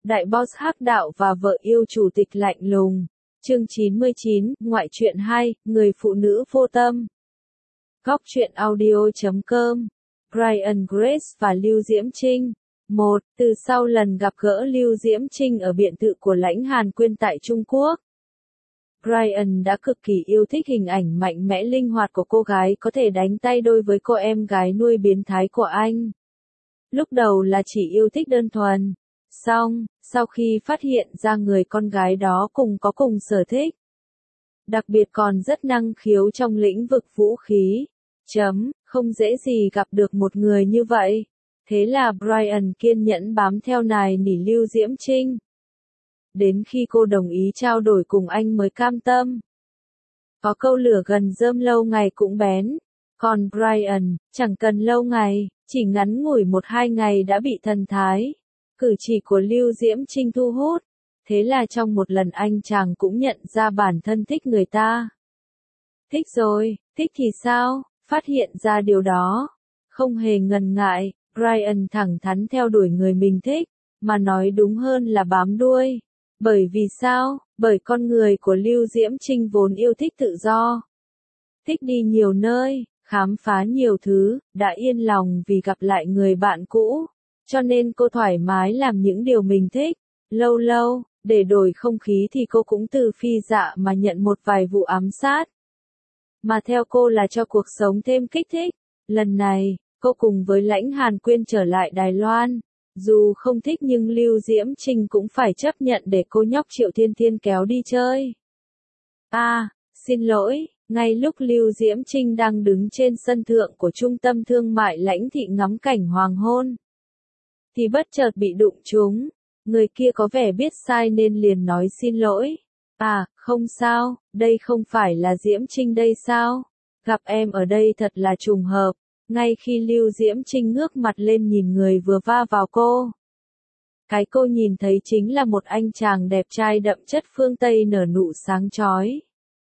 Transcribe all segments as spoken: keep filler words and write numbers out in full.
Đại boss hắc đạo và vợ yêu chủ tịch lạnh lùng. Chương chín mươi chín, ngoại truyện hai, người phụ nữ vô tâm. Góc truyện audio chấm com. Brian Grace và Lưu Diễm Trinh. một. Từ sau lần gặp gỡ Lưu Diễm Trinh ở biệt thự của Lãnh Hàn Quyên tại Trung Quốc, Brian đã cực kỳ yêu thích hình ảnh mạnh mẽ linh hoạt của cô gái có thể đánh tay đôi với cô em gái nuôi biến thái của anh. Lúc đầu là chỉ yêu thích đơn thuần. Xong, sau khi phát hiện ra người con gái đó cùng có cùng sở thích, đặc biệt còn rất năng khiếu trong lĩnh vực vũ khí, chấm, không dễ gì gặp được một người như vậy. Thế là Brian kiên nhẫn bám theo nài nỉ Lưu Diễm Trinh. Đến khi cô đồng ý trao đổi cùng anh mới cam tâm. Có câu lửa gần rơm lâu ngày cũng bén. Còn Brian, chẳng cần lâu ngày, chỉ ngắn ngủi một hai ngày đã bị thần thái, cử chỉ của Lưu Diễm Trinh thu hút. Thế là trong một lần anh chàng cũng nhận ra bản thân thích người ta. Thích rồi, thích thì sao? Phát hiện ra điều đó, không hề ngần ngại, Brian thẳng thắn theo đuổi người mình thích, mà nói đúng hơn là bám đuôi. Bởi vì sao? Bởi con người của Lưu Diễm Trinh vốn yêu thích tự do, thích đi nhiều nơi, khám phá nhiều thứ, đã yên lòng vì gặp lại người bạn cũ, cho nên cô thoải mái làm những điều mình thích. Lâu lâu, để đổi không khí thì cô cũng từ phi dạ mà nhận một vài vụ ám sát. Mà theo cô là cho cuộc sống thêm kích thích. Lần này, cô cùng với Lãnh Hàn Quyên trở lại Đài Loan. Dù không thích nhưng Lưu Diễm Trinh cũng phải chấp nhận để cô nhóc Triệu Thiên Thiên kéo đi chơi. À, xin lỗi, ngay lúc Lưu Diễm Trinh đang đứng trên sân thượng của trung tâm thương mại Lãnh Thị ngắm cảnh hoàng hôn, thì bất chợt bị đụng trúng. Người kia có vẻ biết sai nên liền nói xin lỗi. À, không sao, đây không phải là Diễm Trinh đây sao? Gặp em ở đây thật là trùng hợp. Ngay khi Lưu Diễm Trinh ngước mặt lên nhìn người vừa va vào cô, cái cô nhìn thấy chính là một anh chàng đẹp trai đậm chất phương Tây nở nụ sáng chói.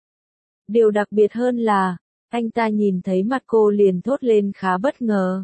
Điều đặc biệt hơn là, anh ta nhìn thấy mặt cô liền thốt lên khá bất ngờ.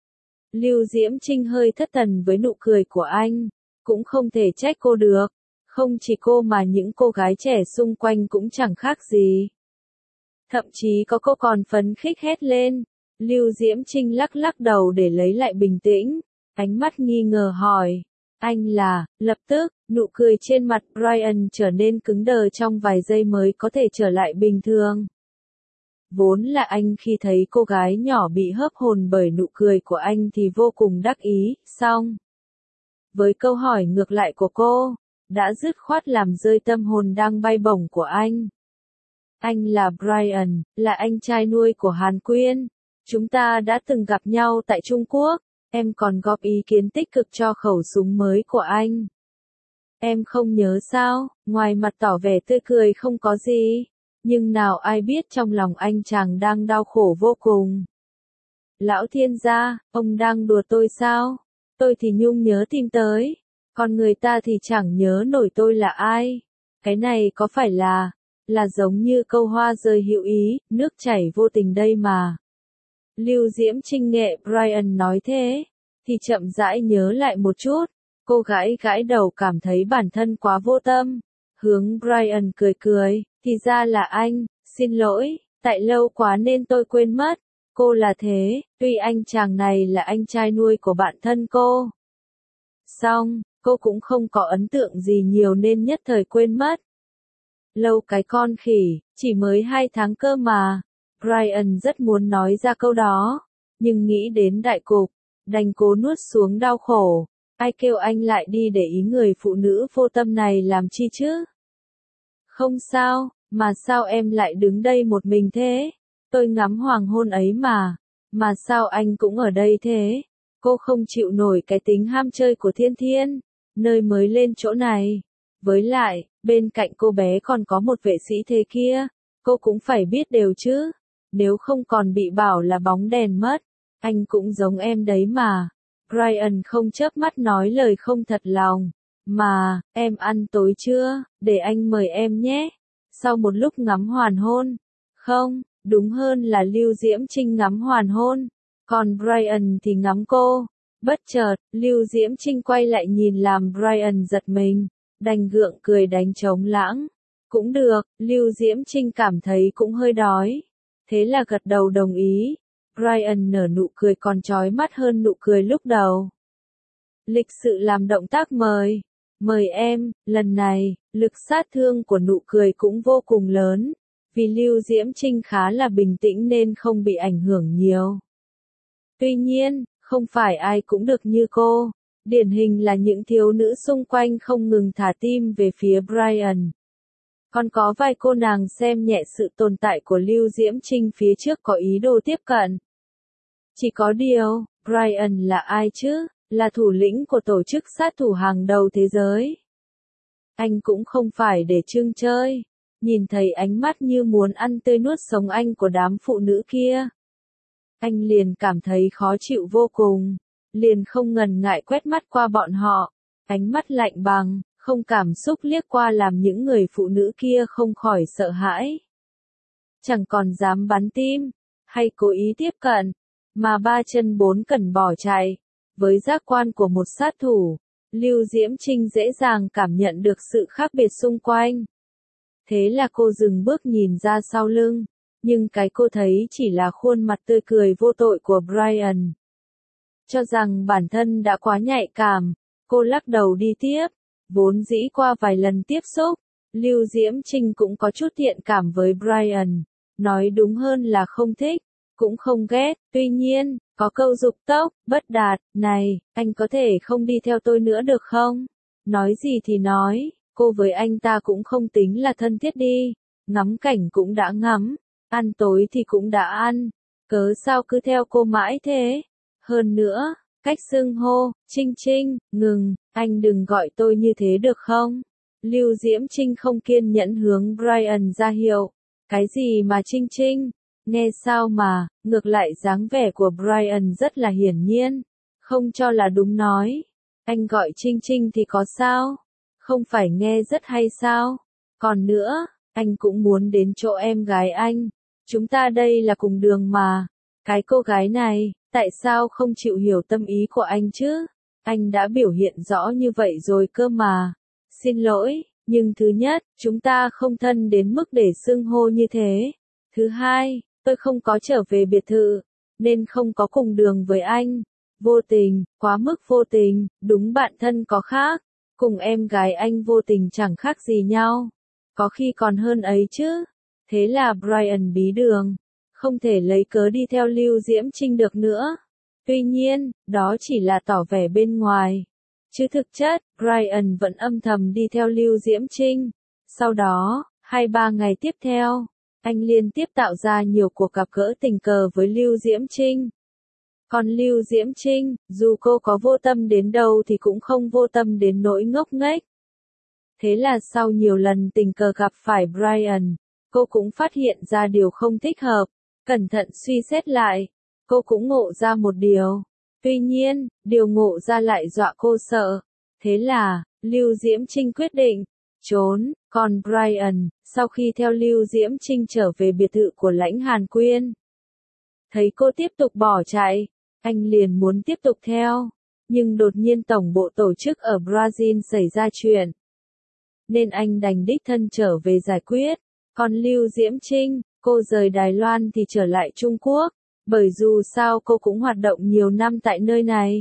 Lưu Diễm Trinh hơi thất thần với nụ cười của anh, cũng không thể trách cô được. Không chỉ cô mà những cô gái trẻ xung quanh cũng chẳng khác gì. Thậm chí có cô còn phấn khích hét lên. Lưu Diễm Trinh lắc lắc đầu để lấy lại bình tĩnh, ánh mắt nghi ngờ hỏi, anh là, lập tức, nụ cười trên mặt Brian trở nên cứng đờ trong vài giây mới có thể trở lại bình thường. Vốn là anh khi thấy cô gái nhỏ bị hớp hồn bởi nụ cười của anh thì vô cùng đắc ý, xong. Với câu hỏi ngược lại của cô, đã dứt khoát làm rơi tâm hồn đang bay bổng của anh. Anh là Brian, là anh trai nuôi của Hàn Quyên. Chúng ta đã từng gặp nhau tại Trung Quốc, em còn góp ý kiến tích cực cho khẩu súng mới của anh. Em không nhớ sao, ngoài mặt tỏ vẻ tươi cười không có gì, nhưng nào ai biết trong lòng anh chàng đang đau khổ vô cùng. Lão thiên gia, ông đang đùa tôi sao? Tôi thì nhung nhớ tìm tới, còn người ta thì chẳng nhớ nổi tôi là ai. Cái này có phải là, là giống như câu hoa rơi hữu ý, nước chảy vô tình đây mà. Lưu Diễm Trinh nghe Brian nói thế, thì chậm rãi nhớ lại một chút, cô gái gãi đầu cảm thấy bản thân quá vô tâm, hướng Brian cười cười, thì ra là anh, xin lỗi, tại lâu quá nên tôi quên mất, cô là thế, tuy anh chàng này là anh trai nuôi của bạn thân cô. Xong, cô cũng không có ấn tượng gì nhiều nên nhất thời quên mất. Lâu cái con khỉ, chỉ mới hai tháng cơ mà. Brian rất muốn nói ra câu đó, nhưng nghĩ đến đại cục, đành cố nuốt xuống đau khổ. Ai kêu anh lại đi để ý người phụ nữ vô tâm này làm chi chứ? Không sao, mà sao em lại đứng đây một mình thế? Tôi ngắm hoàng hôn ấy mà, mà sao anh cũng ở đây thế? Cô không chịu nổi cái tính ham chơi của Thiên Thiên, nơi mới lên chỗ này. Với lại, bên cạnh cô bé còn có một vệ sĩ thế kia, cô cũng phải biết đều chứ. Nếu không còn bị bảo là bóng đèn mất, anh cũng giống em đấy mà. Brian không chớp mắt nói lời không thật lòng. Mà, em ăn tối chưa, để anh mời em nhé. Sau một lúc ngắm hoàn hôn. Không, đúng hơn là Lưu Diễm Trinh ngắm hoàn hôn. Còn Brian thì ngắm cô. Bất chợt, Lưu Diễm Trinh quay lại nhìn làm Brian giật mình, đành gượng cười đánh trống lãng. Cũng được, Lưu Diễm Trinh cảm thấy cũng hơi đói. Thế là gật đầu đồng ý. Brian nở nụ cười còn chói mắt hơn nụ cười lúc đầu. Lịch sự làm động tác mời. Mời em, lần này, lực sát thương của nụ cười cũng vô cùng lớn. Vì Lưu Diễm Trinh khá là bình tĩnh nên không bị ảnh hưởng nhiều. Tuy nhiên, không phải ai cũng được như cô. Điển hình là những thiếu nữ xung quanh không ngừng thả tim về phía Brian. Còn có vài cô nàng xem nhẹ sự tồn tại của Lưu Diễm Trinh phía trước có ý đồ tiếp cận. Chỉ có điều, Brian là ai chứ? Là thủ lĩnh của tổ chức sát thủ hàng đầu thế giới. Anh cũng không phải để trưng chơi. Nhìn thấy ánh mắt như muốn ăn tươi nuốt sống anh của đám phụ nữ kia. Anh liền cảm thấy khó chịu vô cùng. Liền không ngần ngại quét mắt qua bọn họ. Ánh mắt lạnh bằng, không cảm xúc liếc qua làm những người phụ nữ kia không khỏi sợ hãi. Chẳng còn dám bắn tim, hay cố ý tiếp cận, mà ba chân bốn cẳng bỏ chạy. Với giác quan của một sát thủ, Lưu Diễm Trinh dễ dàng cảm nhận được sự khác biệt xung quanh. Thế là cô dừng bước nhìn ra sau lưng, nhưng cái cô thấy chỉ là khuôn mặt tươi cười vô tội của Brian. Cho rằng bản thân đã quá nhạy cảm, cô lắc đầu đi tiếp. Vốn dĩ qua vài lần tiếp xúc, Lưu Diễm Trinh cũng có chút thiện cảm với Brian. Nói đúng hơn là không thích, cũng không ghét. Tuy nhiên, có câu dục tốc, bất đạt, này, anh có thể không đi theo tôi nữa được không? Nói gì thì nói, cô với anh ta cũng không tính là thân thiết đi. Ngắm cảnh cũng đã ngắm, ăn tối thì cũng đã ăn. Cớ sao cứ theo cô mãi thế? Hơn nữa, cách xưng hô, Trinh Trinh, ngừng, anh đừng gọi tôi như thế được không? Lưu Diễm Trinh không kiên nhẫn hướng Brian ra hiệu. Cái gì mà Trinh Trinh? Nghe sao mà, ngược lại dáng vẻ của Brian rất là hiển nhiên. Không cho là đúng nói. Anh gọi Trinh Trinh thì có sao? Không phải nghe rất hay sao? Còn nữa, anh cũng muốn đến chỗ em gái anh. Chúng ta đây là cùng đường mà. Cái cô gái này, tại sao không chịu hiểu tâm ý của anh chứ? Anh đã biểu hiện rõ như vậy rồi cơ mà. Xin lỗi, nhưng thứ nhất, chúng ta không thân đến mức để xưng hô như thế. Thứ hai, tôi không có trở về biệt thự, nên không có cùng đường với anh. Vô tình, quá mức vô tình, đúng bạn thân có khác. Cùng em gái anh vô tình chẳng khác gì nhau. Có khi còn hơn ấy chứ. Thế là Brian bí đường. Không thể lấy cớ đi theo Lưu Diễm Trinh được nữa. Tuy nhiên, đó chỉ là tỏ vẻ bên ngoài. Chứ thực chất, Brian vẫn âm thầm đi theo Lưu Diễm Trinh. Sau đó, hai ba ngày tiếp theo, anh liên tiếp tạo ra nhiều cuộc gặp gỡ tình cờ với Lưu Diễm Trinh. Còn Lưu Diễm Trinh, dù cô có vô tâm đến đâu thì cũng không vô tâm đến nỗi ngốc nghếch. Thế là sau nhiều lần tình cờ gặp phải Brian, cô cũng phát hiện ra điều không thích hợp. Cẩn thận suy xét lại, cô cũng ngộ ra một điều. Tuy nhiên, điều ngộ ra lại dọa cô sợ. Thế là, Lưu Diễm Trinh quyết định trốn. Còn Brian, sau khi theo Lưu Diễm Trinh trở về biệt thự của Lãnh Hàn Quyên, thấy cô tiếp tục bỏ chạy, anh liền muốn tiếp tục theo. Nhưng đột nhiên tổng bộ tổ chức ở Brazil xảy ra chuyện, nên anh đành đích thân trở về giải quyết. Còn Lưu Diễm Trinh, cô rời Đài Loan thì trở lại Trung Quốc, bởi dù sao cô cũng hoạt động nhiều năm tại nơi này.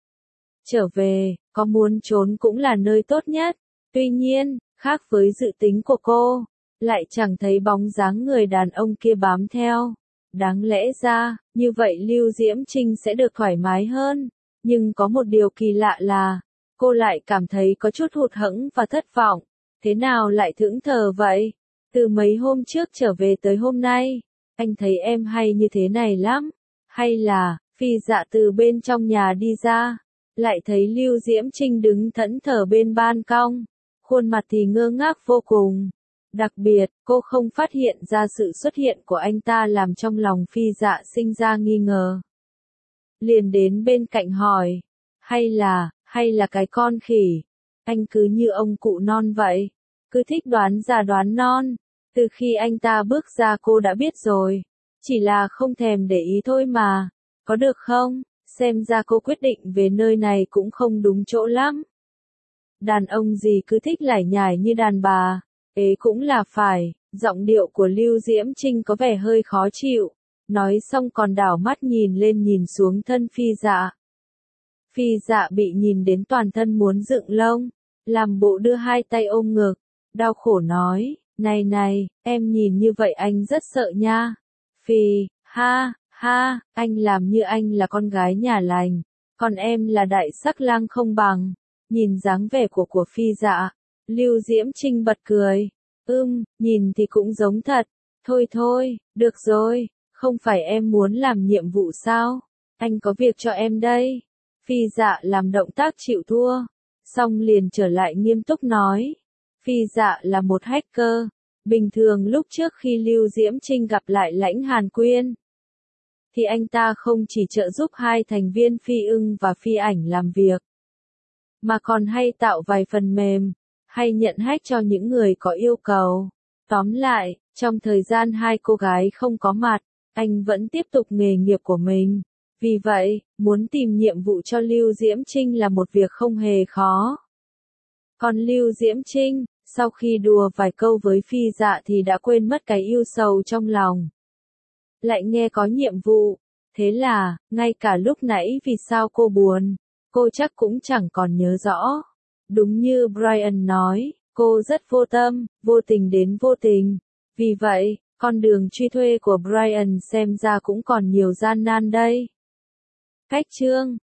Trở về, có muốn trốn cũng là nơi tốt nhất. Tuy nhiên, khác với dự tính của cô, lại chẳng thấy bóng dáng người đàn ông kia bám theo. Đáng lẽ ra, như vậy Lưu Diễm Trinh sẽ được thoải mái hơn. Nhưng có một điều kỳ lạ là, cô lại cảm thấy có chút hụt hẫng và thất vọng. Thế nào lại thẫn thờ vậy? Từ mấy hôm trước trở về tới hôm nay, anh thấy em hay như thế này lắm. Hay là, Phi Dạ từ bên trong nhà đi ra, lại thấy Lưu Diễm Trinh đứng thẫn thờ bên ban công, khuôn mặt thì ngơ ngác vô cùng. Đặc biệt, cô không phát hiện ra sự xuất hiện của anh ta làm trong lòng Phi Dạ sinh ra nghi ngờ. Liền đến bên cạnh hỏi, hay là, hay là cái con khỉ, anh cứ như ông cụ non vậy, cứ thích đoán già đoán non. Từ khi anh ta bước ra cô đã biết rồi, chỉ là không thèm để ý thôi mà, có được không? xem ra cô quyết định về nơi này cũng không đúng chỗ lắm. Đàn ông gì cứ thích lải nhải như đàn bà, ế cũng là phải, giọng điệu của Lưu Diễm Trinh có vẻ hơi khó chịu, nói xong còn đảo mắt nhìn lên nhìn xuống thân Phi Dạ. Phi Dạ bị nhìn đến toàn thân muốn dựng lông, làm bộ đưa hai tay ôm ngực, đau khổ nói, này này, em nhìn như vậy anh rất sợ nha. Phi, ha, ha, anh làm như anh là con gái nhà lành, còn em là đại sắc lang không bằng. Nhìn dáng vẻ của của Phi Dạ, Lưu Diễm Trinh bật cười, ưm, nhìn thì cũng giống thật, thôi thôi, được rồi, không phải em muốn làm nhiệm vụ sao, anh có việc cho em đây. Phi Dạ làm động tác chịu thua, xong liền trở lại nghiêm túc nói, Phi Dạ là một hacker, bình thường lúc trước khi Lưu Diễm Trinh gặp lại Lãnh Hàn Quyên, thì anh ta không chỉ trợ giúp hai thành viên Phi Ưng và Phi Ảnh làm việc, mà còn hay tạo vài phần mềm, hay nhận hack cho những người có yêu cầu. Tóm lại, trong thời gian hai cô gái không có mặt, anh vẫn tiếp tục nghề nghiệp của mình. Vì vậy, muốn tìm nhiệm vụ cho Lưu Diễm Trinh là một việc không hề khó. Còn Lưu Diễm Trinh, sau khi đùa vài câu với Phi Dạ thì đã quên mất cái ưu sầu trong lòng. Lại nghe có nhiệm vụ, thế là, ngay cả lúc nãy vì sao cô buồn, cô chắc cũng chẳng còn nhớ rõ. Đúng như Brian nói, cô rất vô tâm, vô tình đến vô tình. Vì vậy, con đường truy thuê của Brian xem ra cũng còn nhiều gian nan đây. Cách chương